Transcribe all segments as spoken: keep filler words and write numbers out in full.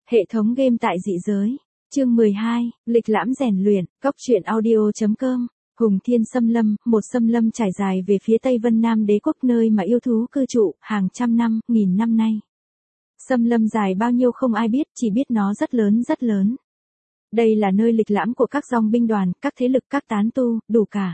Hệ thống game tại dị giới. Chương mười hai, lịch lãm rèn luyện, góc truyện audio.com. Hùng Thiên Xâm Lâm, một xâm lâm trải dài về phía Tây Vân Nam Đế quốc, nơi mà yêu thú cư trụ hàng trăm năm, nghìn năm nay. Xâm lâm dài bao nhiêu không ai biết, chỉ biết nó rất lớn rất lớn. Đây là nơi lịch lãm của các dòng binh đoàn, các thế lực, các tán tu, đủ cả.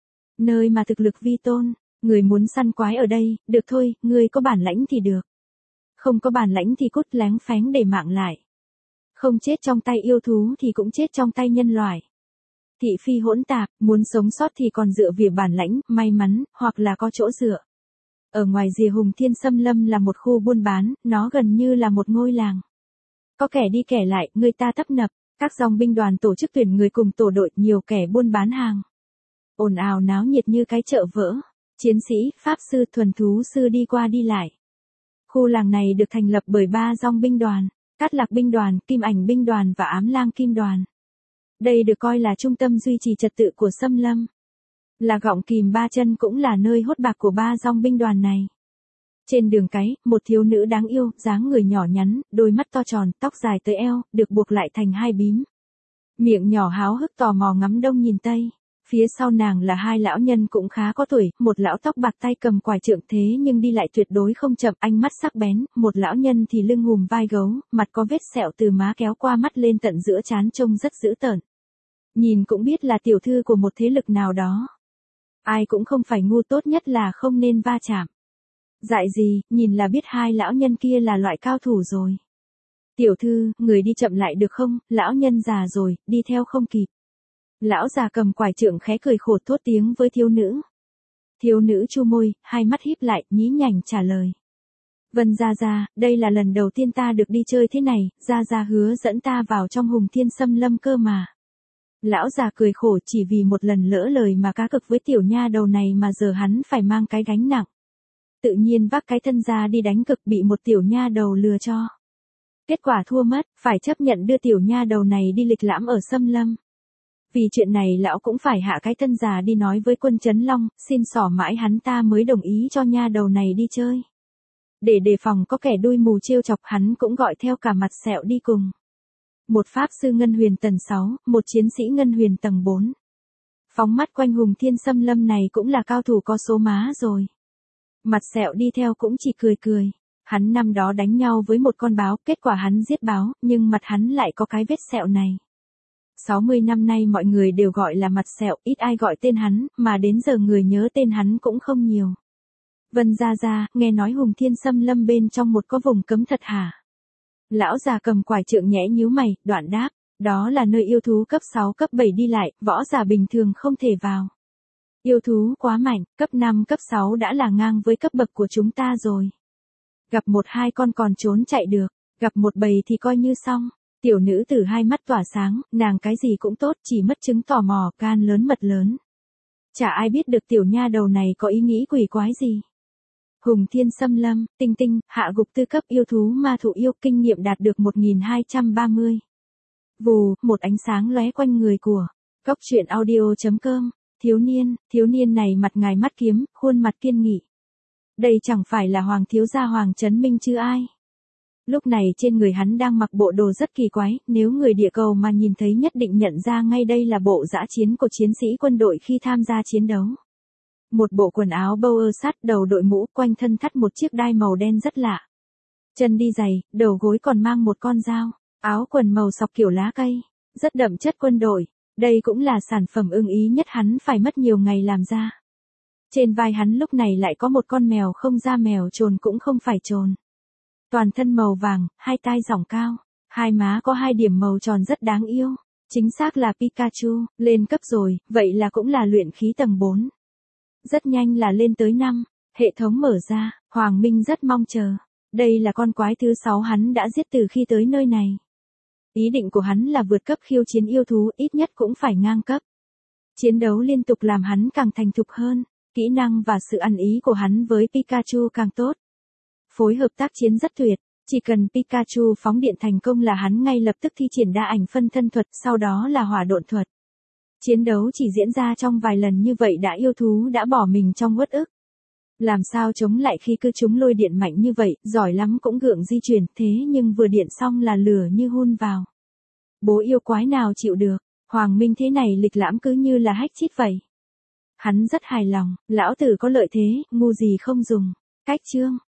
Nơi mà thực lực vi tôn, người muốn săn quái ở đây, được thôi, người có bản lãnh thì được. Không có bản lãnh thì cút lén phén để mạng lại. Không chết trong tay yêu thú thì cũng chết trong tay nhân loại. Thị phi hỗn tạp, muốn sống sót thì còn dựa vào bản lãnh, may mắn, hoặc là có chỗ dựa. Ở ngoài rìa Hùng Thiên Xâm Lâm là một khu buôn bán, nó gần như là một ngôi làng. Có kẻ đi kẻ lại, người ta tấp nập, các dòng binh đoàn tổ chức tuyển người cùng tổ đội, nhiều kẻ buôn bán hàng. Ồn ào náo nhiệt như cái chợ vỡ, chiến sĩ, pháp sư, thuần thú sư đi qua đi lại. Khu làng này được thành lập bởi ba dòng binh đoàn, Cát Lạc binh đoàn, Kim Ảnh binh đoàn và Ám Lang kim đoàn. Đây được coi là trung tâm duy trì trật tự của xâm lâm. Là gọng kìm ba chân cũng là nơi hốt bạc của ba dòng binh đoàn này. Trên đường cái, một thiếu nữ đáng yêu, dáng người nhỏ nhắn, đôi mắt to tròn, tóc dài tới eo, được buộc lại thành hai bím. Miệng nhỏ háo hức tò mò ngắm đông nhìn tây. Phía sau nàng là hai lão nhân cũng khá có tuổi, một lão tóc bạc tay cầm quải trượng thế nhưng đi lại tuyệt đối không chậm, ánh mắt sắc bén, một lão nhân thì lưng hùm vai gấu, mặt có vết sẹo từ má kéo qua mắt lên tận giữa trán, trông rất dữ tợn. Nhìn cũng biết là tiểu thư của một thế lực nào đó. Ai cũng không phải ngu, tốt nhất là không nên va chạm. Dại gì, nhìn là biết hai lão nhân kia là loại cao thủ rồi. Tiểu thư, người đi chậm lại được không, lão nhân già rồi, đi theo không kịp. Lão già cầm quải trượng khẽ cười khổ thốt tiếng với thiếu nữ. Thiếu nữ chu môi, hai mắt híp lại, nhí nhảnh trả lời. Vân gia gia, đây là lần đầu tiên ta được đi chơi thế này, gia gia hứa dẫn ta vào trong Hùng Thiên Xâm Lâm cơ mà. Lão già cười khổ, chỉ vì một lần lỡ lời mà cá cực với tiểu nha đầu này mà giờ hắn phải mang cái gánh nặng. Tự nhiên vác cái thân ra đi đánh cực, bị một tiểu nha đầu lừa cho. Kết quả thua mất, phải chấp nhận đưa tiểu nha đầu này đi lịch lãm ở xâm lâm. Vì chuyện này lão cũng phải hạ cái thân già đi nói với quân Trấn Long, xin xỏ mãi hắn ta mới đồng ý cho nha đầu này đi chơi. Để đề phòng có kẻ đuôi mù trêu chọc, hắn cũng gọi theo cả mặt sẹo đi cùng. Một pháp sư ngân huyền tầng sáu, một chiến sĩ ngân huyền tầng bốn. Phóng mắt quanh Hùng Thiên Xâm Lâm này cũng là cao thủ có số má rồi. Mặt sẹo đi theo cũng chỉ cười cười. Hắn năm đó đánh nhau với một con báo, kết quả hắn giết báo, nhưng mặt hắn lại có cái vết sẹo này. sáu mươi năm nay mọi người đều gọi là mặt sẹo, ít ai gọi tên hắn, mà đến giờ người nhớ tên hắn cũng không nhiều. Vân gia gia, nghe nói Hùng Thiên Xâm Lâm bên trong một có vùng cấm thật hả? Lão già cầm quải trượng nhẽ nhíu mày, đoạn đáp, đó là nơi yêu thú cấp sáu cấp bảy đi lại, võ giả bình thường không thể vào. Yêu thú quá mạnh, cấp năm cấp sáu đã là ngang với cấp bậc của chúng ta rồi. Gặp một hai con còn trốn chạy được, gặp một bầy thì coi như xong. Tiểu nữ tử hai mắt tỏa sáng, nàng cái gì cũng tốt, chỉ mất chứng tò mò, gan lớn mật lớn. Chả ai biết được tiểu nha đầu này có ý nghĩ quỷ quái gì. Hùng Thiên Xâm Lâm, tinh tinh, hạ gục tư cấp yêu thú ma thụ yêu, kinh nghiệm đạt được một nghìn hai trăm ba mươi. Vù, một ánh sáng lóe quanh người của góc truyện audio.com. Thiếu niên, thiếu niên này mặt ngài mắt kiếm, khuôn mặt kiên nghị. Đây chẳng phải là Hoàng thiếu gia Hoàng Trấn Minh chứ ai. Lúc này trên người hắn đang mặc bộ đồ rất kỳ quái, nếu người địa cầu mà nhìn thấy nhất định nhận ra ngay đây là bộ dã chiến của chiến sĩ quân đội khi tham gia chiến đấu. Một bộ quần áo bâu ơ sát, đầu đội mũ, quanh thân thắt một chiếc đai màu đen rất lạ. Chân đi giày, đầu gối còn mang một con dao, áo quần màu sọc kiểu lá cây, rất đậm chất quân đội. Đây cũng là sản phẩm ưng ý nhất hắn phải mất nhiều ngày làm ra. Trên vai hắn lúc này lại có một con mèo không da, mèo trồn cũng không phải trồn. Toàn thân màu vàng, hai tai rỏng cao, hai má có hai điểm màu tròn rất đáng yêu. Chính xác là Pikachu, lên cấp rồi, vậy là cũng là luyện khí tầng bốn. Rất nhanh là lên tới năm, hệ thống mở ra, Hoàng Minh rất mong chờ. Đây là con quái thứ sáu hắn đã giết từ khi tới nơi này. Ý định của hắn là vượt cấp khiêu chiến yêu thú, ít nhất cũng phải ngang cấp. Chiến đấu liên tục làm hắn càng thành thục hơn, kỹ năng và sự ăn ý của hắn với Pikachu càng tốt. Phối hợp tác chiến rất tuyệt, chỉ cần Pikachu phóng điện thành công là hắn ngay lập tức thi triển đa ảnh phân thân thuật, sau đó là hỏa độn thuật. Chiến đấu chỉ diễn ra trong vài lần như vậy đã yêu thú đã bỏ mình trong uất ức. Làm sao chống lại khi cứ chúng lôi điện mạnh như vậy, giỏi lắm cũng gượng di chuyển, thế nhưng vừa điện xong là lửa như hun vào. Bố yêu quái nào chịu được, Hoàng Minh thế này lịch lãm cứ như là hách chít vậy. Hắn rất hài lòng, lão tử có lợi thế, ngu gì không dùng. Cách chương